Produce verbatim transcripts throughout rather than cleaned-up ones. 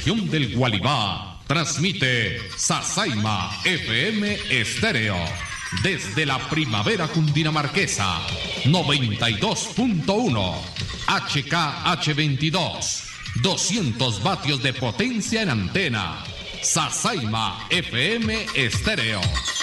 región del Gualibá, transmite Sasaima F M Estéreo. Desde la primavera cundinamarquesa, noventa y dos punto uno, H K H veintidós, doscientos vatios de potencia en antena. Sasaima F M Estéreo.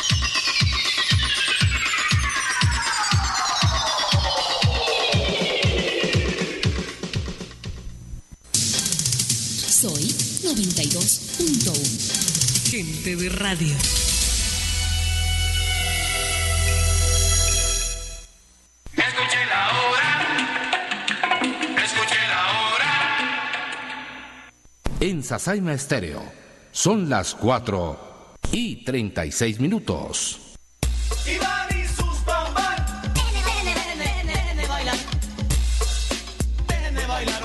Soy noventa y dos punto uno. Gente de radio. Escuche la hora. Escuche la hora. En Sasaima Estéreo son las cuatro y treinta y seis minutos. Iván y sus bambán. Déjenme bailar. Déjenme bailar.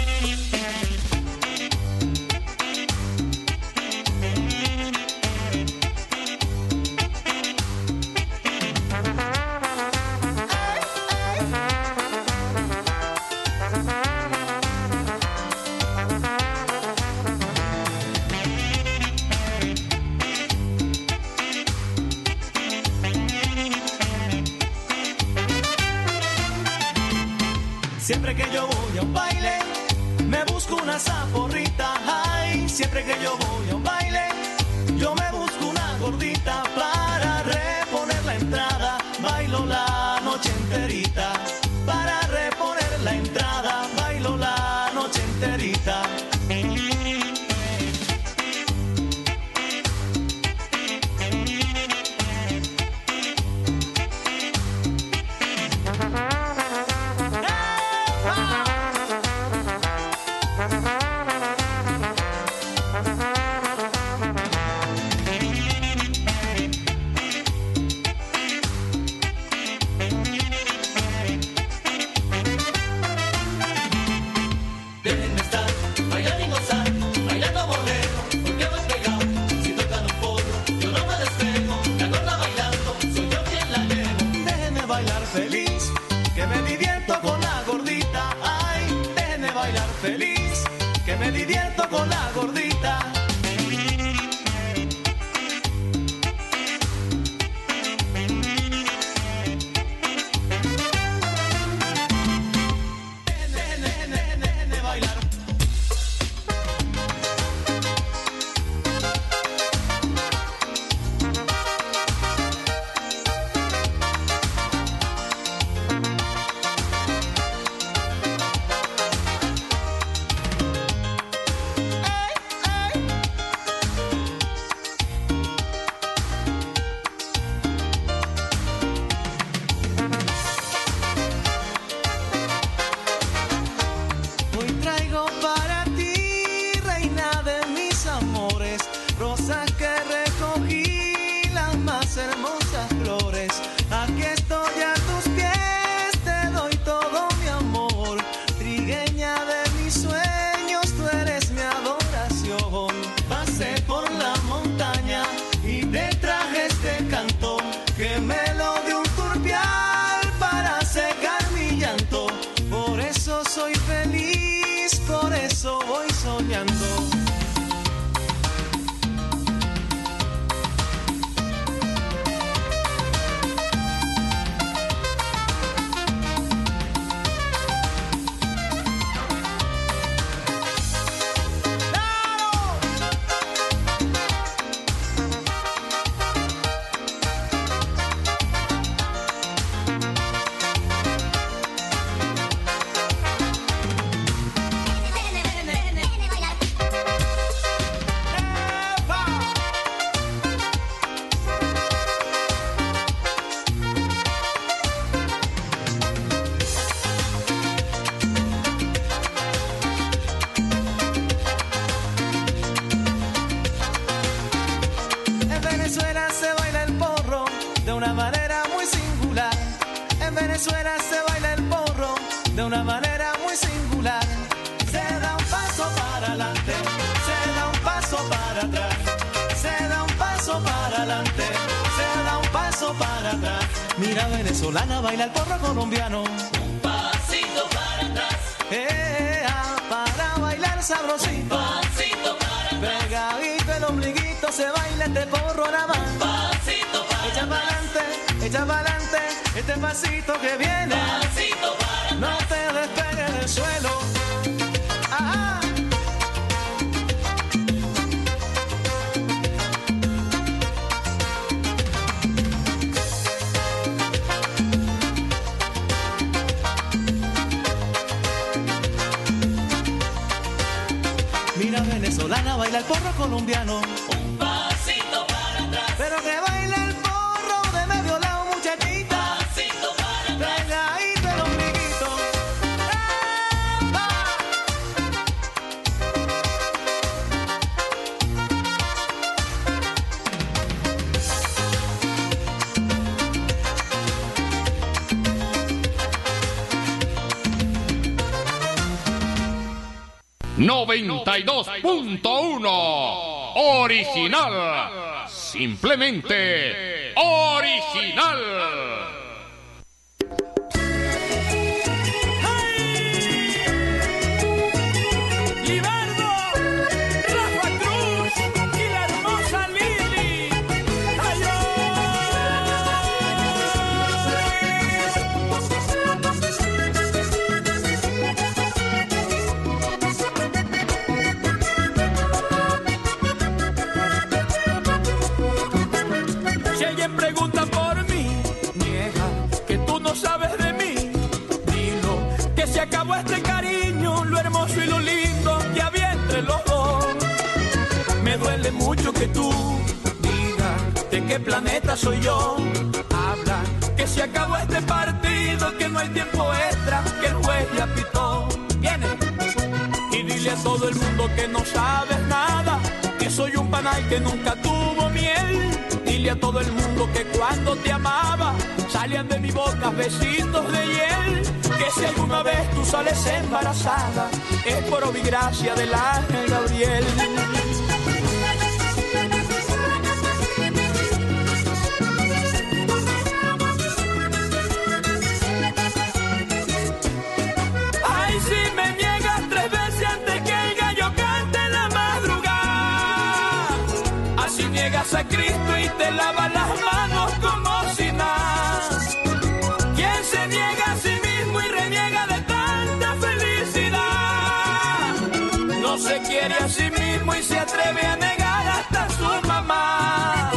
Siempre que yo voy a un baile, me busco una zaporrita. Ay, siempre que yo voy a un baile, yo me busco una gordita para reponer la entrada. Bailo la noche enterita, para reponer la entrada. Bailo la noche enterita. Feliz, que me divierto con la gordita. Venezuela se baila el porro de una manera muy singular. Se da un paso para adelante, se da un paso para atrás, se da un paso para adelante, se da un paso para atrás. Mira, venezolana baila el porro colombiano. Un pasito para atrás, eh, ah, para bailar sabrosito. Un pasito para ombliguito se baila este porro nada más. Pasito para echa pa'lante, echa pa'lante, este pasito que viene. Pasito para no te despegues del suelo. Ajá. Mira, venezolana baila el porro colombiano. Un pasito para atrás. Pero que baila el porro de medio lado, muchachita. Pasito para atrás. Pegadito el ombliguito. ¡Epa! noventa y dos punto uno Original. Simplemente original. Acabó este cariño, lo hermoso y lo lindo que había entre los dos. Me duele mucho que tú digas de qué planeta soy yo. Habla que se acabó este partido, que no hay tiempo extra, que el juez ya pitó. Viene y dile a todo el mundo que no sabes nada, que soy un panal que nunca tuvo miel. Dile a todo el mundo que cuando te amaba salían de mi boca besitos de hiel. Que si alguna vez tú sales embarazada es por obra del ángel Gabriel. Ay, si me niegas tres veces antes que el gallo cante en la madrugada, así niegas a Cristo y te lavas las manos como si nada. ¿Quién se niega a sí mismo y reniega de tanta felicidad? No se quiere a sí mismo y se atreve a negar hasta su mamá.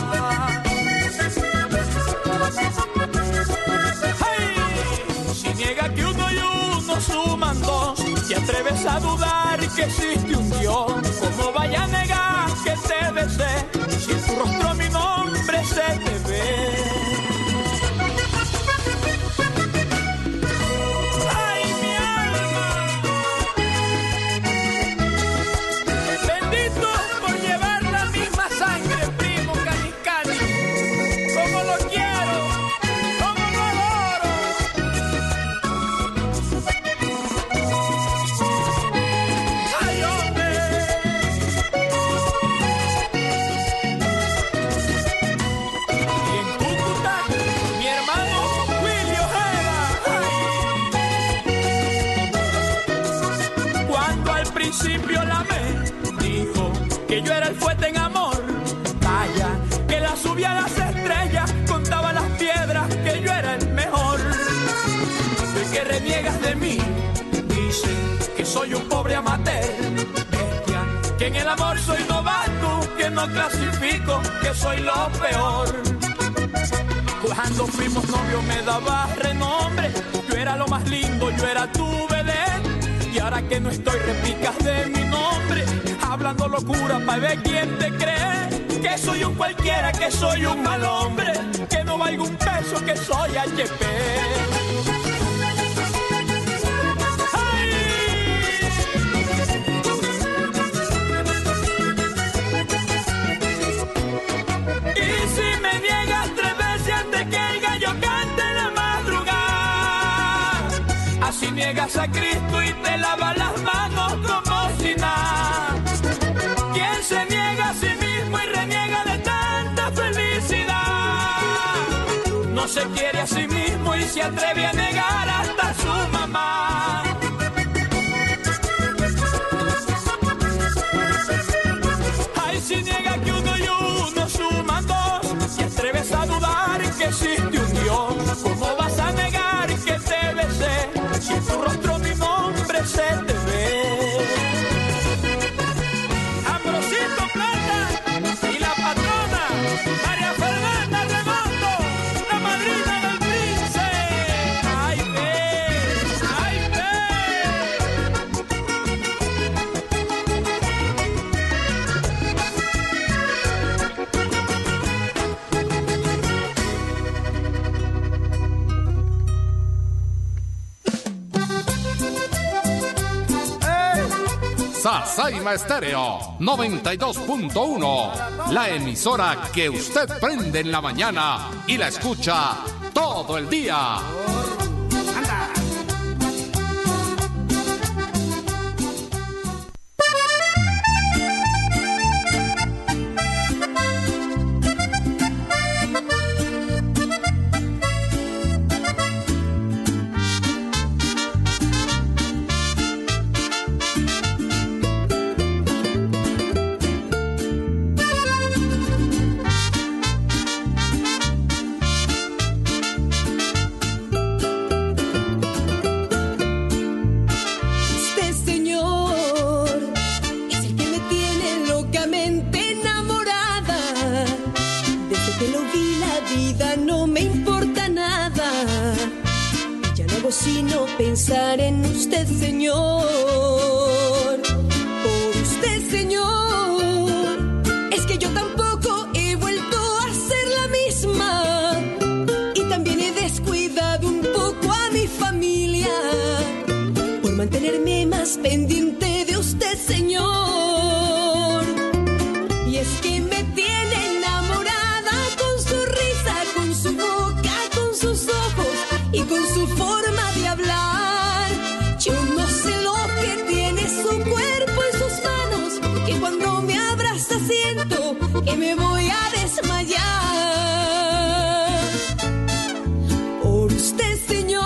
¡Hey! Si niega que uno y uno suman dos, te atreves a dudar que existe un Dios, ¿cómo vaya a negar que te besé si en tu rostro mi nombre se te ve? Que yo era el fuerte en amor, vaya, que la subía a las estrellas, contaba las piedras, que yo era el mejor. El que reniegas de mí, dice que soy un pobre amateur, bestia, que en el amor soy novato, que no clasifico, que soy lo peor. Cuando fuimos novios me daba renombre, yo era lo más lindo, yo era tu vedette, y ahora que no estoy replicas de mi nombre, hablando locura pa' ver quién te cree, que soy un cualquiera, que soy un mal hombre, que no valgo un peso, que soy H P. ¡Ay! Y si me niegas tres veces antes que el gallo cante en la madrugada, así niegas a Cristo y te lavas las manos como si nada. ¿Quién se niega a sí mismo y reniega de tanta felicidad? No se quiere a sí mismo y se atreve a negar hasta su mamá. Ay, si niega que Sasaima Estéreo noventa y dos punto uno, la emisora que usted prende en la mañana y la escucha todo el día. Sino pensar en usted, Señor. Por usted, Señor. Es que yo tampoco he vuelto a ser la misma. Y también he descuidado un poco a mi familia por mantenerme más pendiente de usted, Señor. Y es que me tiene enamorada con su risa, con su boca, con sus ojos y con su forma de hablar. Yo no sé lo que tiene su cuerpo y sus manos, que cuando me abraza siento que me voy a desmayar. Por usted, Señor.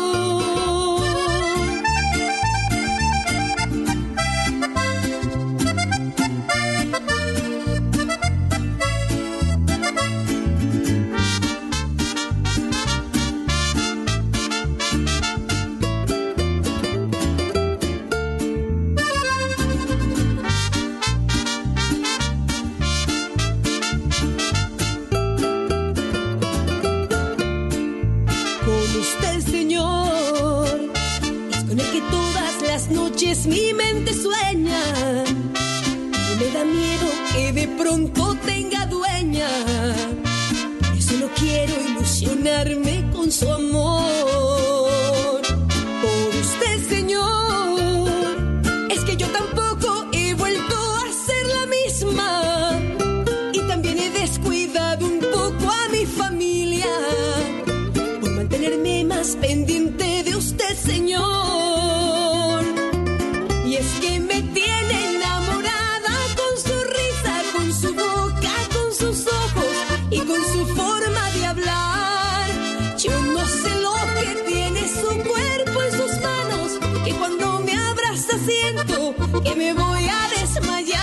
Mi mente sueña, y me da miedo que de pronto tenga dueña. Por eso no quiero ilusionarme con su amor. Por usted, Señor, es que yo tampoco he vuelto a ser la misma. Y también he descuidado un poco a mi familia por mantenerme más pendiente de usted, Señor. Y es que me tiene enamorada con su risa, con su boca, con sus ojos y con su forma de hablar. Yo no sé lo que tiene su cuerpo y sus manos, que cuando me abraza siento que me voy a desmayar.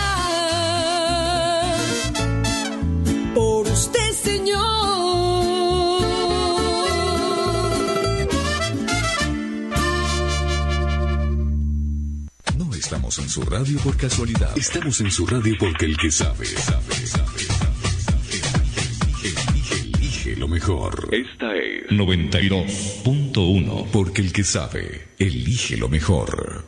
Por usted, Señor. Estamos en su radio por casualidad. Estamos en su radio porque el que sabe, sabe, sabe, sabe. Elige, elige lo mejor. Esta es noventa y dos punto uno. Porque el que sabe, elige lo mejor.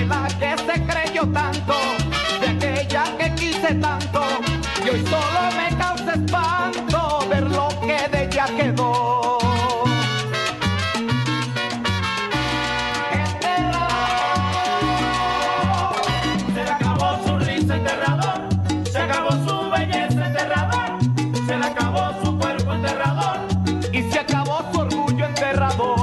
la que se creyó tanto, de aquella que quise tanto, y hoy solo me causa espanto ver lo que de ella quedó. Enterrado, se le acabó su risa enterrador, se acabó su belleza enterrador, se le acabó su cuerpo enterrador, y se acabó su orgullo enterrador.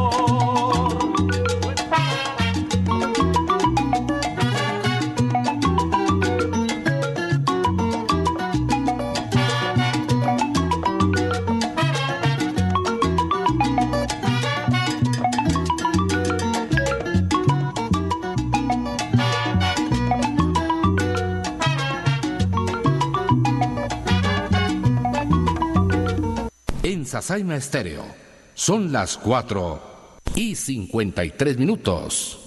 En Sasaima Estéreo son las cuatro y cincuenta y tres minutos.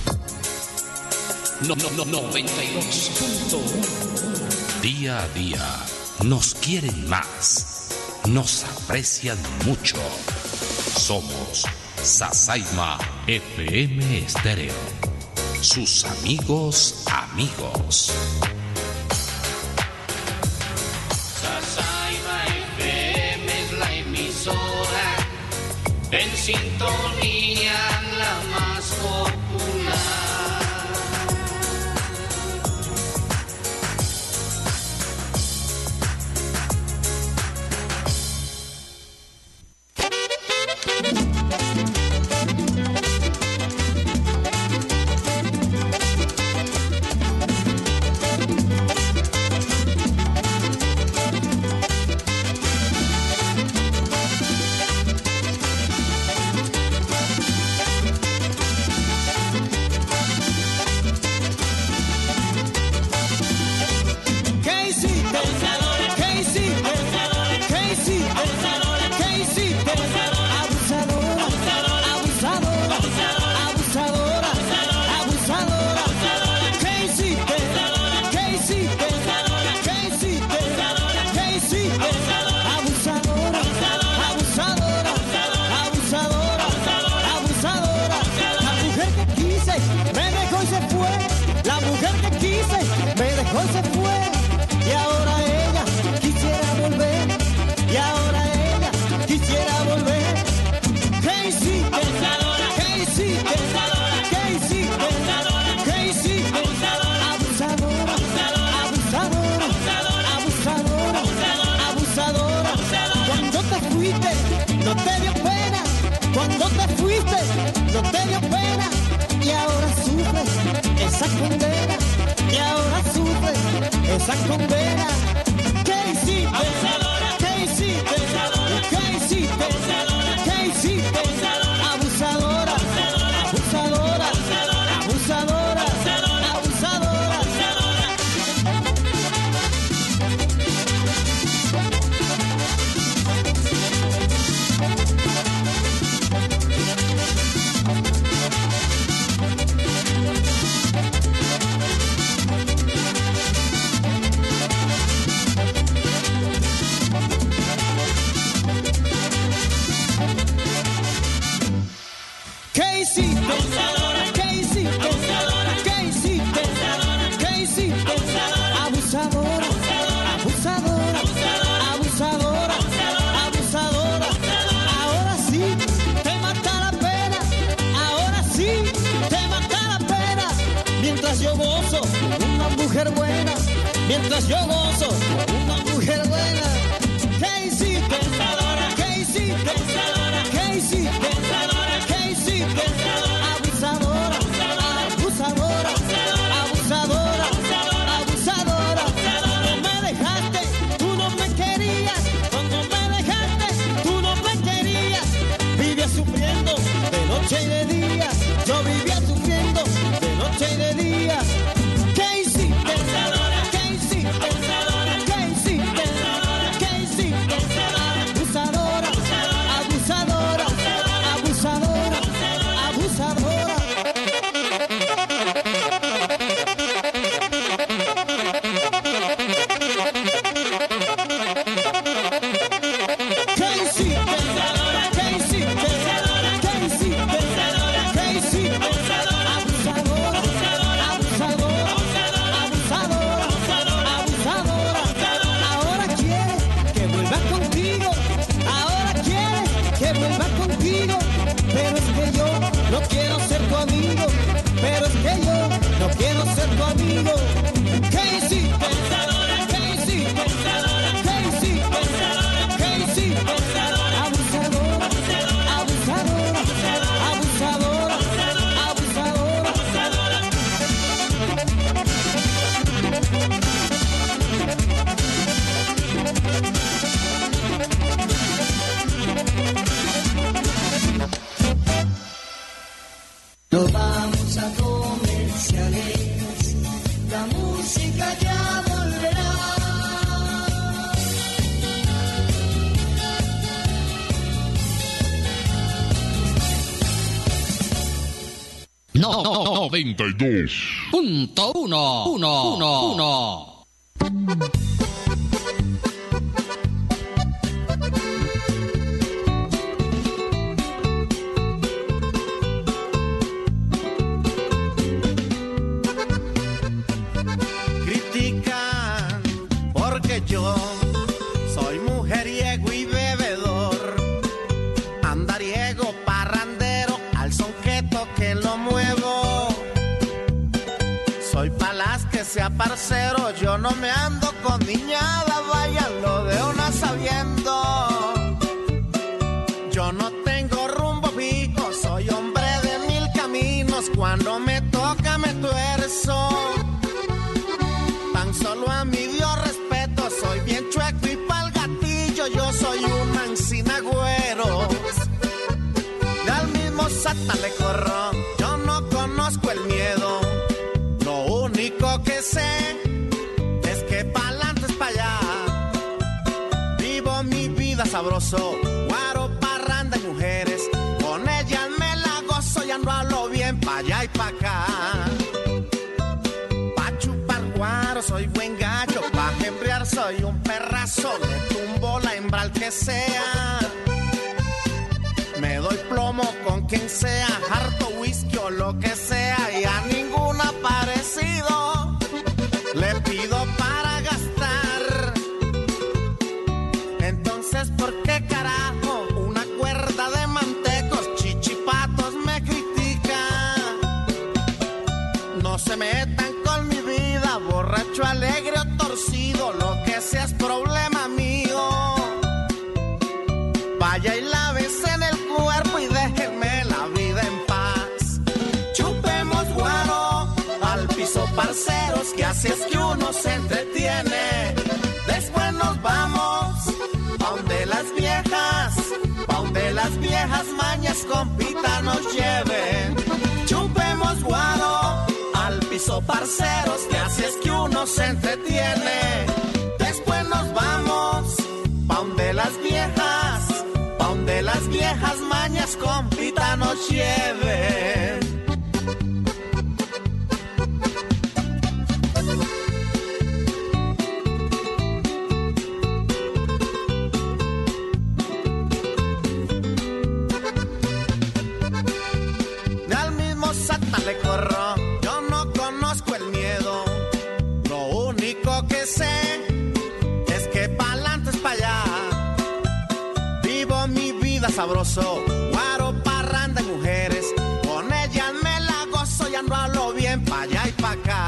No, no, no, noventa y dos punto uno. Día a día nos quieren más, nos aprecian mucho. Somos Sasaima F M Estéreo, sus amigos amigos. En sintonía la más popular. No te dio pena, cuando te fuiste, no te dio pena, y ahora sufres esa condena, y ahora sufres esa condena. ¿Qué hiciste? Abusadora. ¿Qué hiciste? Abusadora. ¿Qué hiciste? Abusadora. ¿Qué hiciste? Abusadora. Abusadora. Abusadora. Abusadora. Abusadora. Abusadora. ¿Qué hiciste? Abusadora. ¿Qué hiciste? Abusadora. ¿Qué hiciste? Abusadora. ¿Qué hiciste? Abusadora. Abusadora. Abusadora. Abusadora. Abusadora. Ahora sí te mata la pena. Ahora sí te mata la pena. Mientras yo gozo una mujer buena. Mientras yo gozo una mujer buena. ¿Qué hiciste? Abusadora. ¿Qué hiciste? Abusadora. ¿Qué hiciste? Abusadora. ¿Qué hiciste? Abusadora. Abusadora. Abusadora. Abusadora. No me dejaste, tú no me querías. Cuando me dejaste, tú no me querías. Vivía sufriendo de noche y de día. Yo vivía sufriendo de noche y de día. ¿Qué hiciste? Abusadora. ¿Qué hiciste? Abusadora. ¿Qué hiciste? Abusadora. quiero ser tu amigo. ¿Qué hiciste? Abusadora. ¿Qué hiciste? Abusadora. ¿Qué hiciste? Abusadora. ¿Qué hiciste? Abusadora. Abusadora. Abusadora. Abusadora. Abusadora. Abusadora. Nos vamos a comerciales, la música ya volverá. No, no, noventa y dos punto uno, uno, uno, uno. Critican porque yo soy mujeriego y bebedor, andariego, parrandero, al son que toque lo muevo. Soy palas que sea parcero, yo no me ando con niñada, váyanlo de una sabiendo. Yo no tengo rumbo fijo, soy hombre de mil caminos, cuando me toca me tuerzo. Tan solo a mi Dios respeto, soy bien chueco y pa'l gatillo, yo soy un ancinagüero. Y al mismo Sata le corro, yo no conozco el miedo. Lo único que sé es que pa'lante es pa' allá. Vivo mi vida sabroso, guaro, parranda y mujeres. Con ellas me la gozo y ando a lo bien pa' allá y pa' acá. Pa' chupar guaro soy buen gallo, pa' embrear soy un perrazo. Le tumbo la hembra al que sea. Me doy plomo con quien sea, harto whisky o lo que sea, y a ninguna parecido le pido para gastar. Entonces, ¿por qué carajo una cuerda de mantecos, chichipatos me critica? No se metan con mi vida, borracho, alegre o torcido, lo que sea es problema mío. Vaya y lávese en el cuerpo y déjenme la vida en paz. Chupemos guaro al piso, parceros, que así es que uno se entretiene. Después nos vamos pa' donde las viejas, pa' donde las viejas mañas compita nos lleven. Chupemos guaro al piso, parceros, que así es que uno se entretiene. Después nos vamos pa' donde las viejas, pa' donde las viejas mañas compita nos lleven. Y al mismo Sata le corro, yo no conozco el miedo. Lo único que sé es que pa'lante es pa' allá. Vivo mi vida sabroso, guaro, parranda y mujeres. Con ellas me la gozo y ando a lo bien pa' allá y pa' acá.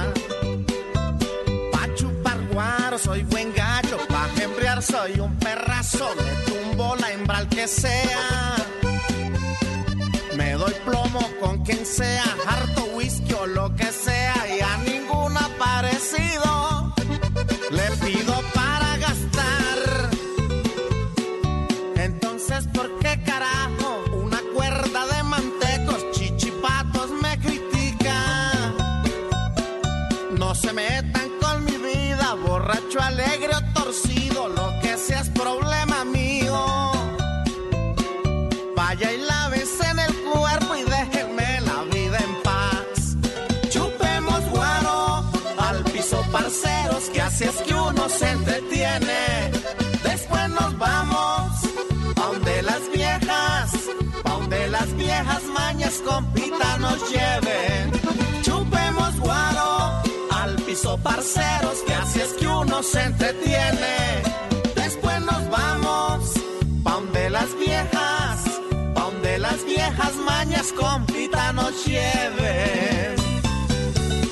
Pa' chupar guaro soy buen gallo, pa' embrear soy un perrazo. Le tumbo la hembra al que sea. Me doy plomo con quien sea, harto whisky o lo que sea, y a ninguna parecido le pido para gastar. Entonces, ¿por qué carajo una cuerda de mantecos, chichipatos me critica? No se metan con mi vida, borracho, alegre o torcido, lo que sea es problema mío. Vaya y lávese en el cuerpo y déjenme la vida en paz. Chupemos guaro al piso, parceros, que así es que uno se entretiene. Después nos vamos pa' donde las viejas, pa' donde las viejas mañas compita nos lleven. Chupemos guaro al piso, parceros, que así es que uno se entretiene. Después nos vamos pa' donde las viejas, pa' donde las viejas mañas compita nos lleven.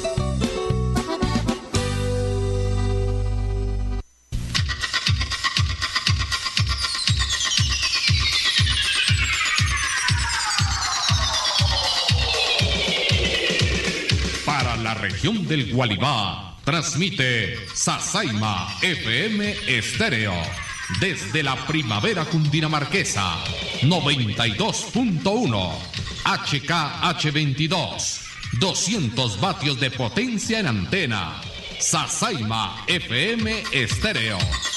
región del Gualibá, transmite Sasaima F M Estéreo. Desde la primavera cundinamarquesa, noventa y dos punto uno, H K H veintidós, doscientos vatios de potencia en antena. Sasaima F M Estéreo.